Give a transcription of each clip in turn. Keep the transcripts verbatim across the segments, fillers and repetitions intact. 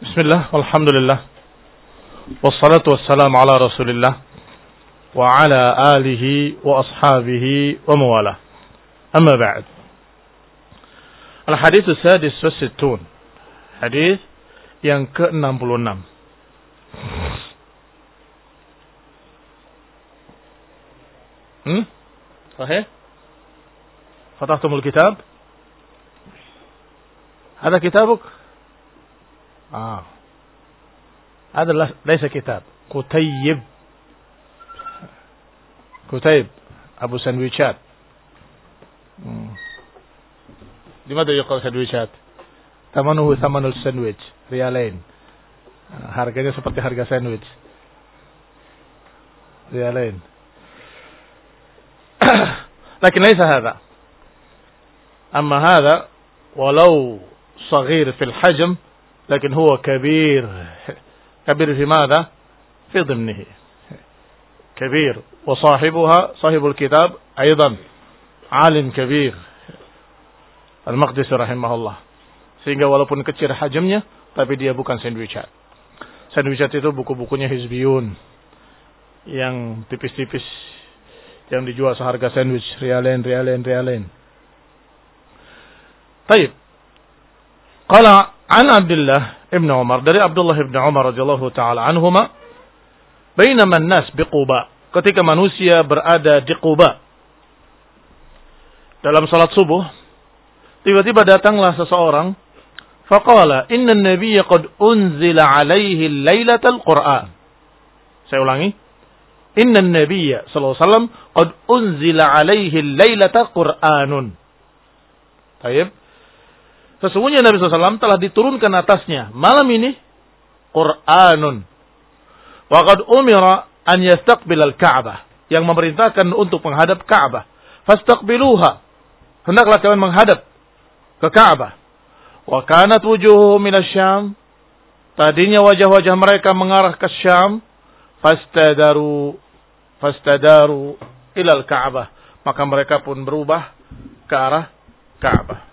Bismillah, walhamdulillah, wassalatu wassalamu ala rasulillah wa ala alihi wa ashabihi wa mawalah. Amma ba'd. Al-hadits as-sadis wa sittun. Hadis yang ke enam puluh enam. Hmm? Sahih? Fatahtumul kitab? Ada kitabuk? Ah. Ada ليس kitab. Kutayib. Kutayib. Abu Sandwichat. Hmm. Dimana yuqal sandwichat? Tamanuhu tamanul sandwich. Rialain. Harganya seperti harga sandwich. Rialain. Lakin ليس هذا. أما هذا ولو صغير في الحجم لكن هو كبير كبير في ماذا؟ في ضمنه كبير وصاحبها صاحب الكتاب أيضا عالم كبير المقدسي رحمه الله. Sehingga walaupun kecil hajamnya tapi dia bukan sandwichat. Sandwichat itu buku-bukunya Hizbiyun yang tipis-tipis yang dijual seharga sandwich rialain rialain rialain. Baik. Qala an Abdullah ibn Umar, dari Abdullah ibn Umar radhiyallahu taala anhuma, bainama an-nas bi Quba, ketika manusia berada di Quba dalam salat subuh, tiba-tiba datanglah seseorang, faqala inna an-nabiyya qad unzila alaihi lailatal Qur'an. Saya ulangi, inna an-nabiyya sallallahu alaihi wasallam qad unzila alaihi lailatal Qur'anun. Baik. Sesungguhnya Nabi shallallahu alaihi wasallam telah diturunkan atasnya malam ini Qur'anun. Wa qad umira an yastaqbil al-Ka'bah, yang memerintahkan untuk menghadap Ka'bah. Fastaqbiluha, hendaklah kalian menghadap ke Ka'bah. Wa kanat wujuhuhum min asy-Syam, tadinya wajah-wajah mereka mengarah ke Syam. Fastadaru fastadaru ila al-Ka'bah, maka mereka pun berubah ke arah Ka'bah.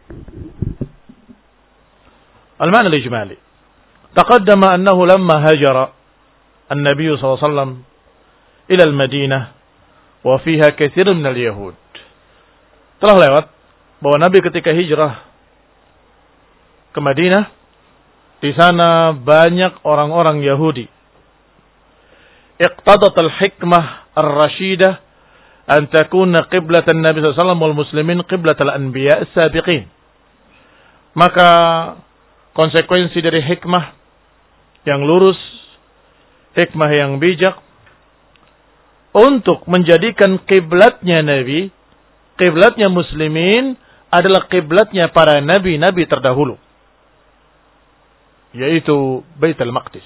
المعنى الإجمالي تقدم أنه لما هاجر النبي صلى الله عليه وسلم إلى المدينة وفيها كثير من اليهود. Telah lewat bahwa Nabi ketika hijrah ke Madinah, di sana banyak orang-orang Yahudi. Iqtadat al-hikmah ar-rashidah an takuna qiblatan Nabi sallallahu alaihi wasallam wal muslimin qiblatal anbiya as-sabiqin. Maka konsekuensi dari hikmah yang lurus, hikmah yang bijak, untuk menjadikan kiblatnya Nabi, kiblatnya muslimin adalah kiblatnya para nabi-nabi terdahulu, yaitu Baitul Maqdis.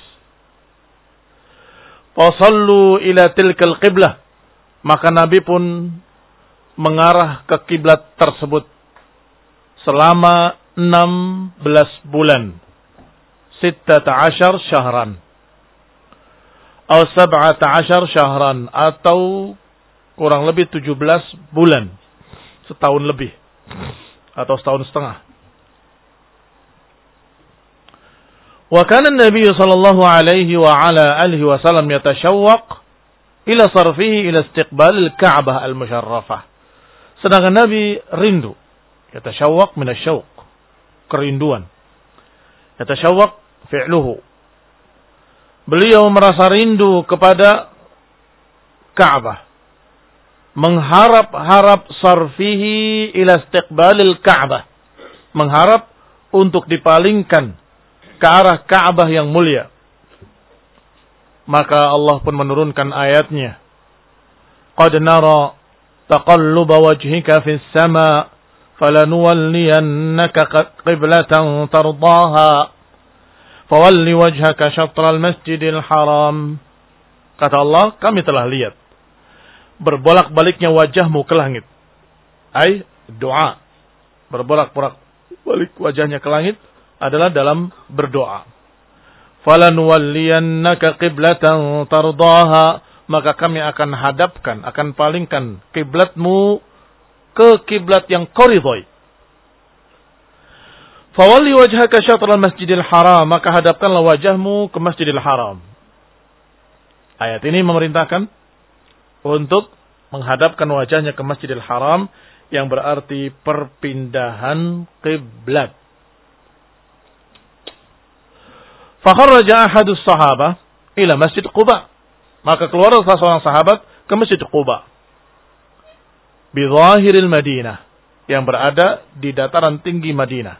Fasallu ila tilkal qiblah, maka Nabi pun mengarah ke kiblat tersebut selama enam belas bulan, sittata ashar syahran, atau sab'ata ashar syahran, atau kurang lebih tujuh belas bulan, setahun lebih, atau setahun setengah. Wa kana an-nabiy sallallahu alaihi wa ala alihi wasallam yatashawwaq ila sarfihi ila istiqbal al-Ka'bah al-musharrafah. Sedangkan Nabi rindu, yatashawwaq min asy-syauq, kerinduan. Yatashawwaq fi'luhu, beliau merasa rindu kepada Ka'bah, mengharap-harap sarfihi ila istiqbalil Ka'bah, mengharap untuk dipalingkan ke arah Ka'bah yang mulia. Maka Allah pun menurunkan ayatnya, qad nara taqalluba wajhika fis sama' فَلَنُوَلِّيَنَّكَ قِبْلَةً تَرْضَاهَا فَوَلِّ وَجْهَكَ شَطْرَ الْمَسْجِدِ الْحَرَامِ. Kata Allah, kami telah lihat berbolak-baliknya wajahmu ke langit. Ay, doa. Berbolak-balik balik wajahnya ke langit adalah dalam berdoa. فَلَنُوَلِّيَنَّكَ قِبْلَةً تَرْضَاهَا, maka kami akan hadapkan, akan palingkan kiblatmu ke kiblat yang kau ridhoi. Fawalli wajhaka syatral masjidil haram, maka hadapkanlah wajahmu ke Masjidil Haram. Ayat ini memerintahkan untuk menghadapkan wajahnya ke Masjidil Haram, yang berarti perpindahan kiblat. Fakharraja ahadus sahabah ila Masjid Quba, maka keluar salah seorang sahabat ke Masjid Quba bi zahiril Madinah, yang berada di dataran tinggi Madinah.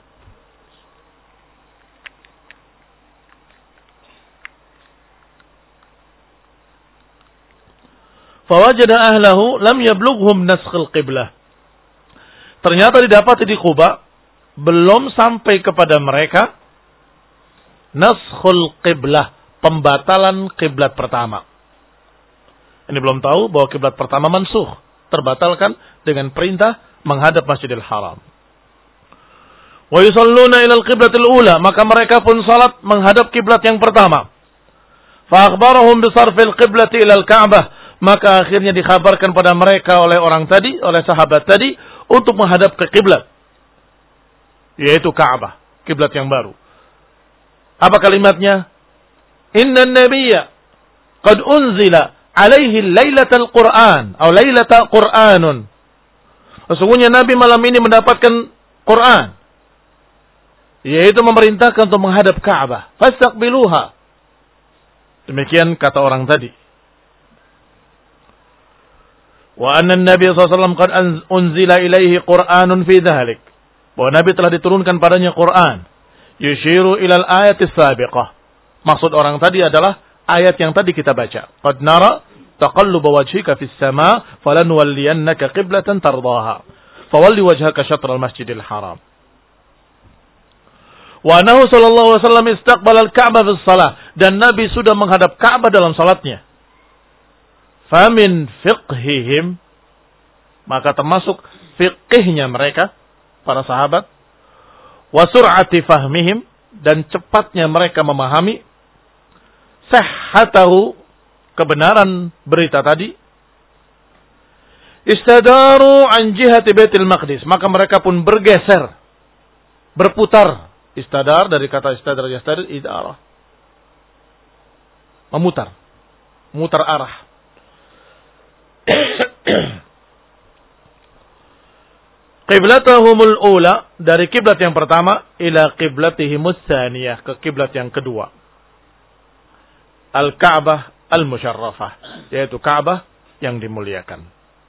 Fawajada ahlahu lam yablughum naskhul qiblah. Ternyata didapati di Quba belum sampai kepada mereka naskhul qiblah, pembatalan kiblat pertama. Ini belum tahu bahwa kiblat pertama mansukh, terbatalkan dengan perintah menghadap Masjidil Haram. Wa yusalluna ila al-qiblatil ula, maka mereka pun salat menghadap kiblat yang pertama. Fa akhbarahum bi sarfil qiblati ila al-Ka'bah, maka akhirnya dikhabarkan pada mereka oleh orang tadi, oleh sahabat tadi, untuk menghadap ke kiblat, yaitu Ka'bah, kiblat yang baru. Apa kalimatnya? Inna nabiyya qad unzila alaihi lailatul Qur'an atau lailata Qur'anun. Sesungguhnya Nabi malam ini mendapatkan Quran, yaitu memerintahkan untuk menghadap Ka'bah. Fastaqbiluha. Demikian kata orang tadi. Wa anna Nabi sallallahu alaihi wasallam qad unzila ilaihi Qur'anun fi dhalik. Bahwa Nabi telah diturunkan padanya Quran. Yushiru ilal ayatis sabiqah. Maksud orang tadi adalah ayat yang tadi kita baca. Qad nara taqalluba wajhika fis sama' falanuwalliyannaka qiblatan tardaha. Fawalli wajhaka syatral masjidil haram. Wa annahu sallallahu alaihi wasallam istaqbala al-Ka'bah fis shalah, dan Nabi sudah menghadap Ka'bah dalam salatnya. Famin fiqhihim, maka termasuk fiqhnya mereka para sahabat, wa sur'ati fahmihim, dan cepatnya mereka memahami, sahhatahu, kebenaran berita tadi, istadaru an jihati Baitul Maqdis, maka mereka pun bergeser, berputar. Istadar dari kata istadar yastadar, idarah, memutar, memutar arah. Qiblatahumul ula, dari kiblat yang pertama, ila qiblatihimus tsaniyah, ke kiblat yang kedua, Al-Ka'bah Al-Musyarrafah, yaitu Ka'bah yang dimuliakan.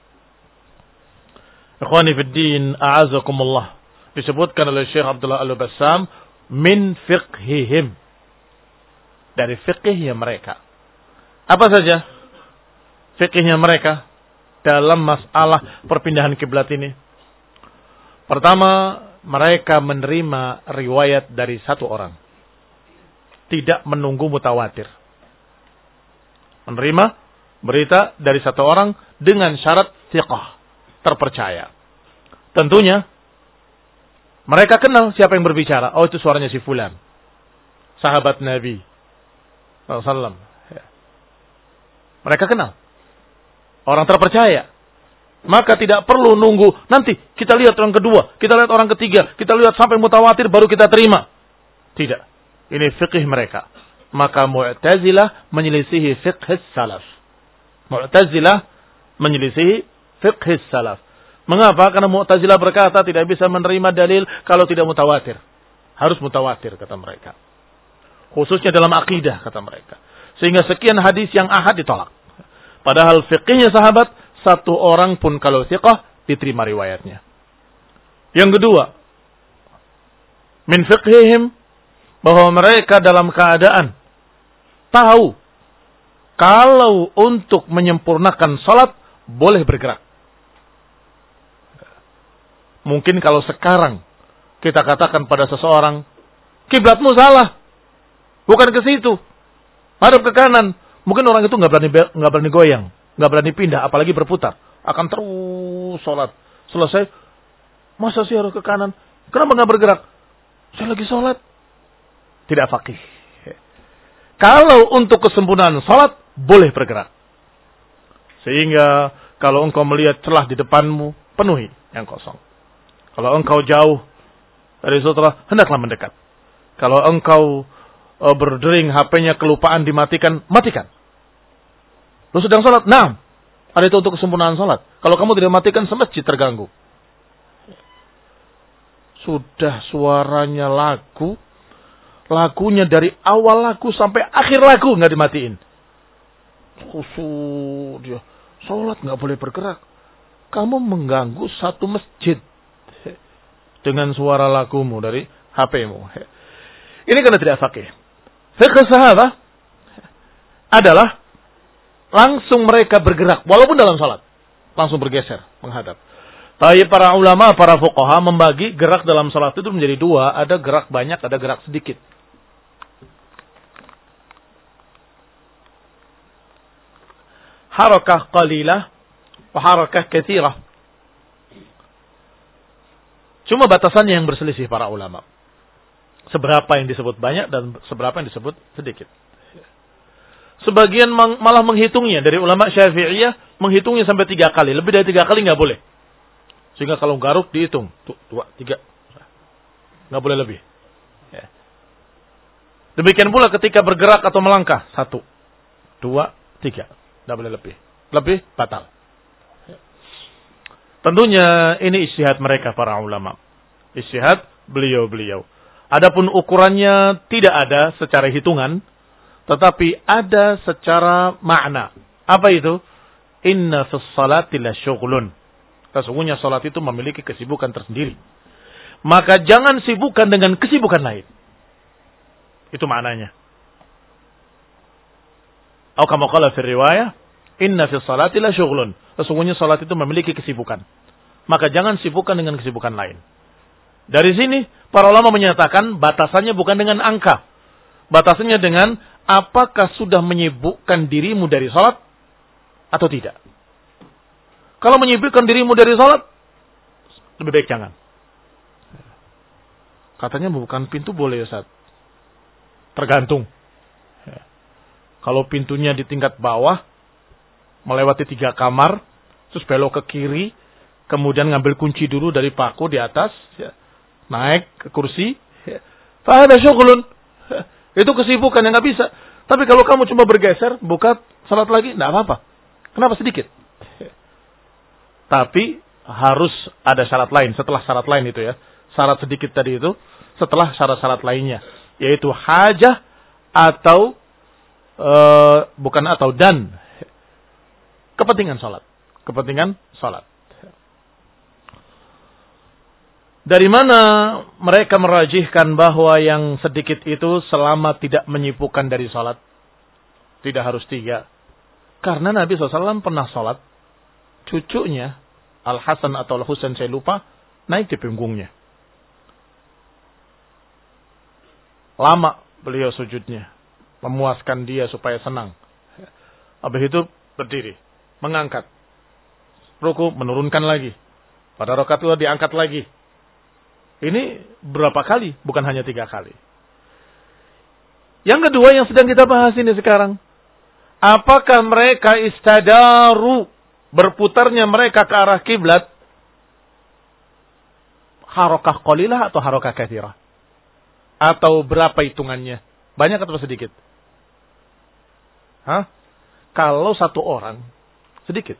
Ikhwani fid din, a'azakumullah, disebutkan oleh Syekh Abdullah Al-Bassam, min fiqhihim, dari fiqhnya mereka. Apa saja fiqhnya mereka dalam masalah perpindahan kiblat ini? Pertama, mereka menerima riwayat dari satu orang, tidak menunggu mutawatir. Menerima berita dari satu orang dengan syarat thiqah, terpercaya. Tentunya mereka kenal siapa yang berbicara. Oh, itu suaranya si fulan, sahabat Nabi sallallahu alaihi wasallam. Mereka kenal, orang terpercaya. Maka tidak perlu nunggu, nanti kita lihat orang kedua, kita lihat orang ketiga, kita lihat sampai mutawatir baru kita terima. Tidak. Ini fiqh mereka. Maka Mu'tazilah menyelisihi fiqh salaf. Mu'tazilah menyelisihi fiqh salaf. Mengapa? Karena Mu'tazilah berkata tidak bisa menerima dalil kalau tidak mutawatir. Harus mutawatir, kata mereka. Khususnya dalam akidah, kata mereka. Sehingga sekian hadis yang ahad ditolak. Padahal fiqhnya sahabat, satu orang pun kalau thiqah diterima riwayatnya. Yang kedua, min fiqhihim, bahwa mereka dalam keadaan tahu kalau untuk menyempurnakan salat boleh bergerak. Mungkin kalau sekarang kita katakan pada seseorang, kiblatmu salah, bukan ke situ, hadap ke kanan. Mungkin orang itu nggak berani nggak berani goyang, nggak berani pindah, apalagi berputar, akan terus sholat. Selesai, masa sih harus ke kanan? Kenapa nggak bergerak? Saya lagi sholat. Tidak faqih. Kalau untuk kesempurnaan sholat boleh bergerak. Sehingga kalau engkau melihat celah di depanmu, penuhi yang kosong. Kalau engkau jauh dari sutra, hendaklah mendekat. Kalau engkau uh, berdering, H P-nya kelupaan dimatikan, matikan. Lu sedang sholat? Nah, ada itu untuk kesempurnaan sholat. Kalau kamu tidak matikan, semesjid terganggu. Sudah suaranya lagu, lagunya dari awal lagu sampai akhir lagu nggak dimatiin. Khusyuk dia, sholat nggak boleh bergerak. Kamu mengganggu satu masjid dengan suara lagumu dari H P-mu. Ini karena tidak fakih. Fiqh sahabat adalah langsung mereka bergerak, walaupun dalam salat. Langsung bergeser, menghadap. Tapi para ulama, para fuqaha membagi gerak dalam salat itu menjadi dua. Ada gerak banyak, ada gerak sedikit. Harakah qalilah, wa harakah katsirah. Cuma batasannya yang berselisih para ulama. Seberapa yang disebut banyak dan seberapa yang disebut sedikit. Sebagian malah menghitungnya. Dari ulama Syafi'iyah menghitungnya sampai tiga kali. Lebih dari tiga kali nggak boleh. Sehingga kalau garuk dihitung. Tuh, dua, tiga. Nggak boleh lebih. Ya. Demikian pula ketika bergerak atau melangkah. Satu, dua, tiga. Nggak boleh lebih. Lebih batal. Ya. Tentunya ini ijtihad mereka para ulama. Ijtihad beliau-beliau. Adapun ukurannya tidak ada secara hitungan. Tetapi ada secara makna. Apa itu? Inna fis salati la syughlun. Sesungguhnya salat itu memiliki kesibukan tersendiri. Maka jangan sibukkan dengan kesibukan lain. Itu maknanya. Atau kama qala fi riwayah, inna fis salati la syughlun. Sesungguhnya salat itu memiliki kesibukan. Maka jangan sibukkan dengan kesibukan lain. Dari sini para ulama menyatakan batasannya bukan dengan angka. Batasannya dengan apakah sudah menyibukkan dirimu dari salat atau tidak. Kalau menyibukkan dirimu dari salat, lebih baik jangan. Katanya bukan pintu boleh, Ustaz. Tergantung. Kalau pintunya di tingkat bawah, melewati tiga kamar, terus belok ke kiri, kemudian ngambil kunci dulu dari paku di atas, naik ke kursi, fahada syughlun. Itu kesibukan yang nggak bisa. Tapi kalau kamu cuma bergeser, buka salat lagi, nggak apa-apa. Kenapa sedikit? Tapi harus ada syarat lain. Setelah syarat lain itu ya, syarat sedikit tadi itu, setelah syarat-syarat lainnya, yaitu hajah atau e, bukan atau dan kepentingan salat, kepentingan salat. Dari mana mereka merajihkan bahwa yang sedikit itu selama tidak menyibukkan dari salat? Tidak harus tiga. Karena Nabi shallallahu alaihi wasallam pernah salat, cucunya Al-Hasan atau Al-Husain saya lupa, naik di punggungnya. Lama beliau sujudnya, memuaskan dia supaya senang. Habis itu berdiri, mengangkat. Ruku, menurunkan lagi. Pada rakaat kedua diangkat lagi. Ini berapa kali? Bukan hanya tiga kali. Yang kedua yang sedang kita bahas ini sekarang. Apakah mereka istadaru berputarnya mereka ke arah kiblat harakah qalilah atau harakah katsirah? Atau berapa hitungannya? Banyak atau sedikit? Hah? Kalau satu orang sedikit.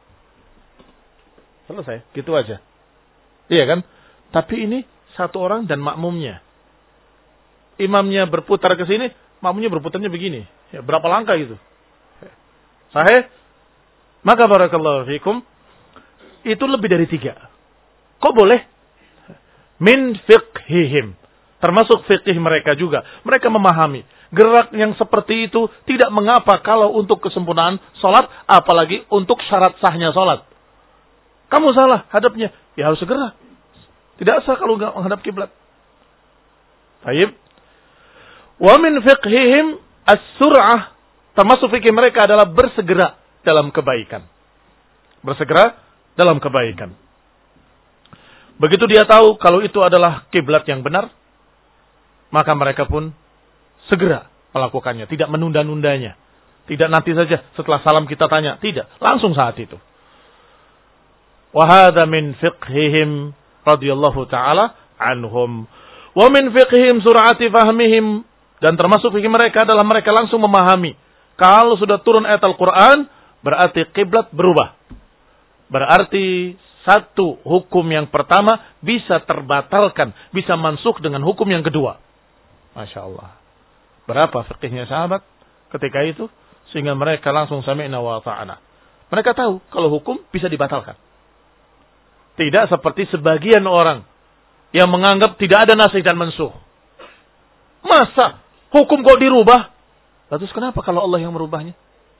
Selesai, gitu aja. Iya kan? Tapi ini satu orang dan makmumnya. Imamnya berputar ke sini, makmumnya berputarnya begini. Ya, berapa langkah gitu? Sahih? Maka barakallahu fikum, itu lebih dari tiga. Kok boleh? Min fiqhihim. Termasuk fiqh mereka juga. Mereka memahami. Gerak yang seperti itu tidak mengapa kalau untuk kesempurnaan salat, apalagi untuk syarat sahnya salat. Kamu salah hadapnya, ya harus segera. Tidak sah kalau enggak menghadap kiblat. Baik. Wa min fiqhihim as-sur'ah. Termasuk fikih mereka adalah bersegera dalam kebaikan. Bersegera dalam kebaikan. Begitu dia tahu kalau itu adalah kiblat yang benar, maka mereka pun segera melakukannya, tidak menunda-nundanya. Tidak nanti saja setelah salam kita tanya, tidak, langsung saat itu. Wa hadza min fiqhihim radhiyallahu taala anhum. Wa min fiqhihim sur'ati fahmihim, dan termasuk fikih mereka adalah mereka langsung memahami. Kalau sudah turun ayat Al-Quran, berarti kiblat berubah. Berarti satu hukum yang pertama bisa terbatalkan, bisa mansukh dengan hukum yang kedua. Masya Allah. Berapa fikihnya sahabat ketika itu? Sehingga mereka langsung sami'na wa ta'ana. Mereka tahu kalau hukum bisa dibatalkan. Tidak seperti sebagian orang yang menganggap tidak ada nasikh dan mansukh. Masa hukum kok dirubah? Lalu kenapa kalau Allah yang merubahnya?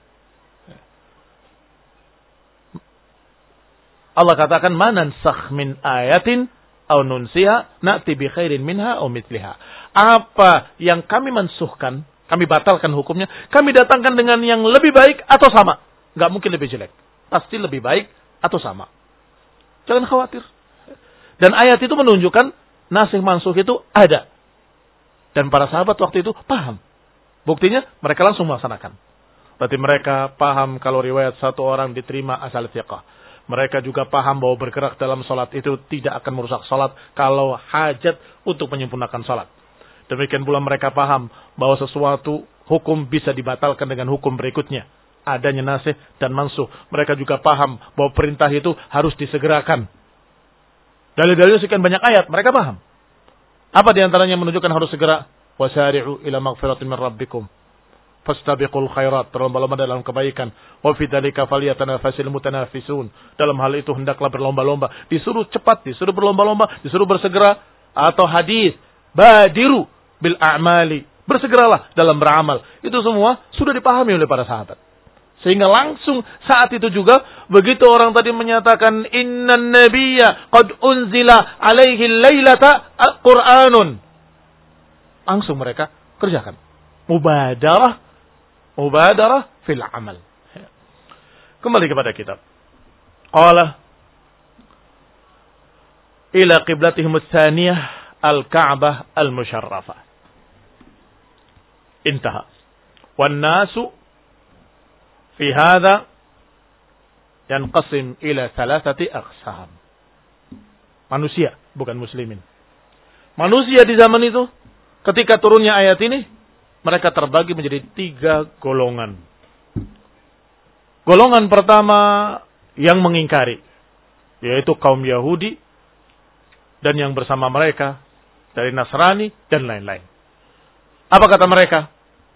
Allah katakan, "Manansakh min ayatin aw nunsiha na'ti bi khairin minha aw mithliha." Apa yang kami mansuhkan, kami batalkan hukumnya, kami datangkan dengan yang lebih baik atau sama. Enggak mungkin lebih jelek. Pasti lebih baik atau sama. Jangan khawatir. Dan ayat itu menunjukkan nasikh mansukh itu ada. Dan para sahabat waktu itu paham. Buktinya mereka langsung melaksanakan. Berarti mereka paham kalau riwayat satu orang diterima asal thiqah. Mereka juga paham bahwa bergerak dalam sholat itu tidak akan merusak sholat kalau hajat untuk menyempurnakan sholat. Demikian pula mereka paham bahwa sesuatu hukum bisa dibatalkan dengan hukum berikutnya. Adanya nasikh dan mansukh. Mereka juga paham bahwa perintah itu harus disegerakan. Dalil-dalil sekian banyak ayat, mereka paham. Apa diantaranya menunjukkan harus segera? Wasari'u ila maghfiratin min rabbikum. Fastabiqul khairat, berlomba-lomba dalam kebaikan. Wa fi dzalika falyatanafasil mutanafisun. Dalam hal itu hendaklah berlomba-lomba. Disuruh cepat, disuruh berlomba-lomba, disuruh bersegera. Atau hadis, badiru bil a'mali. Bersegeralah dalam beramal. Itu semua sudah dipahami oleh para sahabat. Sehingga langsung saat itu juga, begitu orang tadi menyatakan, innan nabiyya qad unzila alaihi laylata Qur'anun. Langsung mereka kerjakan. Mubadarah. Mubadarah fil amal. Kembali kepada kitab. Qala ila qiblatihim ats-tsaniyah al-Ka'bah al-Musharrafah. Intaha. Wan nasu fi hadha yanqasim ila thalathati aqsam. Manusia, bukan muslimin. Manusia di zaman itu, ketika turunnya ayat ini, mereka terbagi menjadi tiga golongan. Golongan pertama yang mengingkari, yaitu kaum Yahudi dan yang bersama mereka dari Nasrani dan lain-lain. Apa kata mereka?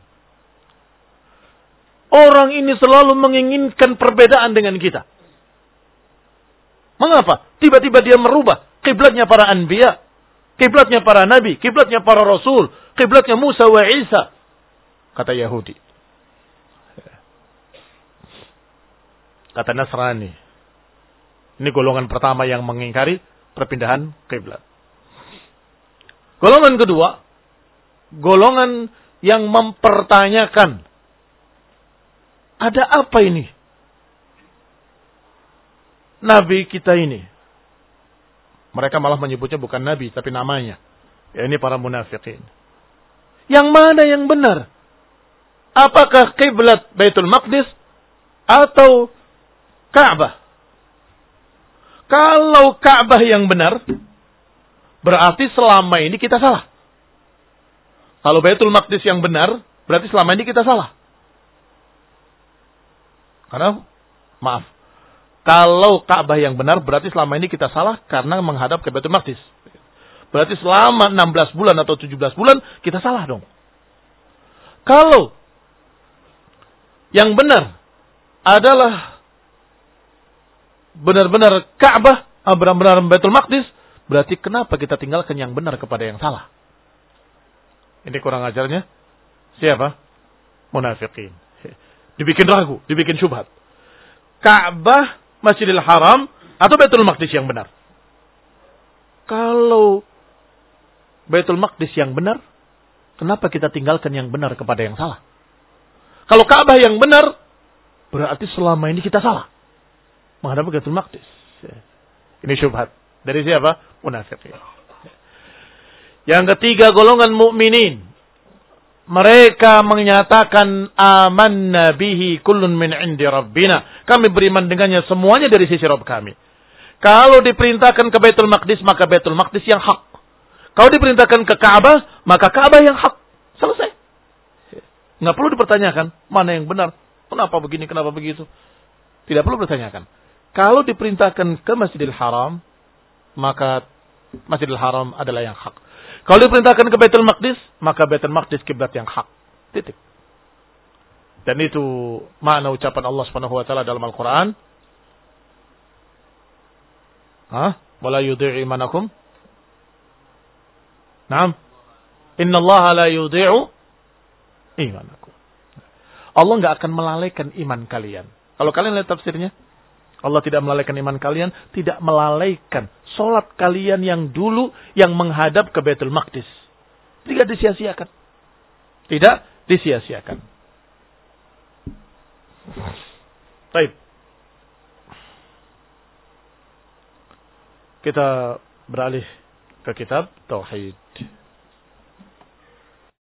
Orang ini selalu menginginkan perbedaan dengan kita. Mengapa? Tiba-tiba dia merubah kiblatnya para anbiya, kiblatnya para nabi, kiblatnya para rasul, kiblatnya Musa wa Isa. Kata Yahudi. Kata Nasrani. Ini golongan pertama yang mengingkari perpindahan kiblat. Golongan kedua, golongan yang mempertanyakan, ada apa ini? Nabi kita ini. Mereka malah menyebutnya bukan nabi, tapi namanya. Ya, ini para munafikin. Yang mana yang benar? Apakah kiblat Baitul Maqdis atau Ka'bah? Kalau Ka'bah yang benar, berarti selama ini kita salah. Kalau Baitul Maqdis yang benar, berarti selama ini kita salah. Karena, maaf, kalau Ka'bah yang benar, berarti selama ini kita salah karena menghadap ke Baitul Maqdis. Berarti selama enam belas bulan atau tujuh belas bulan, kita salah dong. Kalau yang benar adalah benar-benar Ka'bah, benar-benar Baitul Maqdis, berarti kenapa kita tinggalkan yang benar kepada yang salah? Ini kurang ajarnya siapa? Munafikin. Dibikin ragu, dibikin syubhat. Ka'bah, Masjidil Haram, atau Baitul Maqdis yang benar? Kalau Baitul Maqdis yang benar, kenapa kita tinggalkan yang benar kepada yang salah? Kalau Ka'bah yang benar, berarti selama ini kita salah menghadap Baitul Maqdis. Ini syubhat. Dari siapa? Munafiqin. Yang ketiga, golongan mukminin. Mereka menyatakan amanna bihi kullun min indi rabbina. Kami beriman dengannya semuanya dari sisi Rabb kami. Kalau diperintahkan ke Baitul Maqdis, maka Baitul Maqdis yang hak. Kalau diperintahkan ke Ka'bah, maka Ka'bah yang hak. Selesai. Nggak perlu dipertanyakan mana yang benar. Kenapa begini, kenapa begitu. Tidak perlu dipertanyakan. Kalau diperintahkan ke Masjidil Haram, maka Masjidil Haram adalah yang hak. Kalau diperintahkan ke Baitul Maqdis, maka Baitul Maqdis kiblat yang hak. Titik. Dan itu makna ucapan Allah Subhanahu wa taala dalam Al-Qur'an. Hah? Wala yudhi'u imanakum. Naam. Innallaha la yudhi'u imanakum. Allah enggak akan melalaikan iman kalian. Kalau kalian lihat tafsirnya, Allah tidak melalaikan iman kalian, tidak melalaikan salat kalian yang dulu yang menghadap ke Baitul Maqdis. Tidak disia-siakan. Tidak disia-siakan. Baik. Kita beralih ke kitab Tauhid.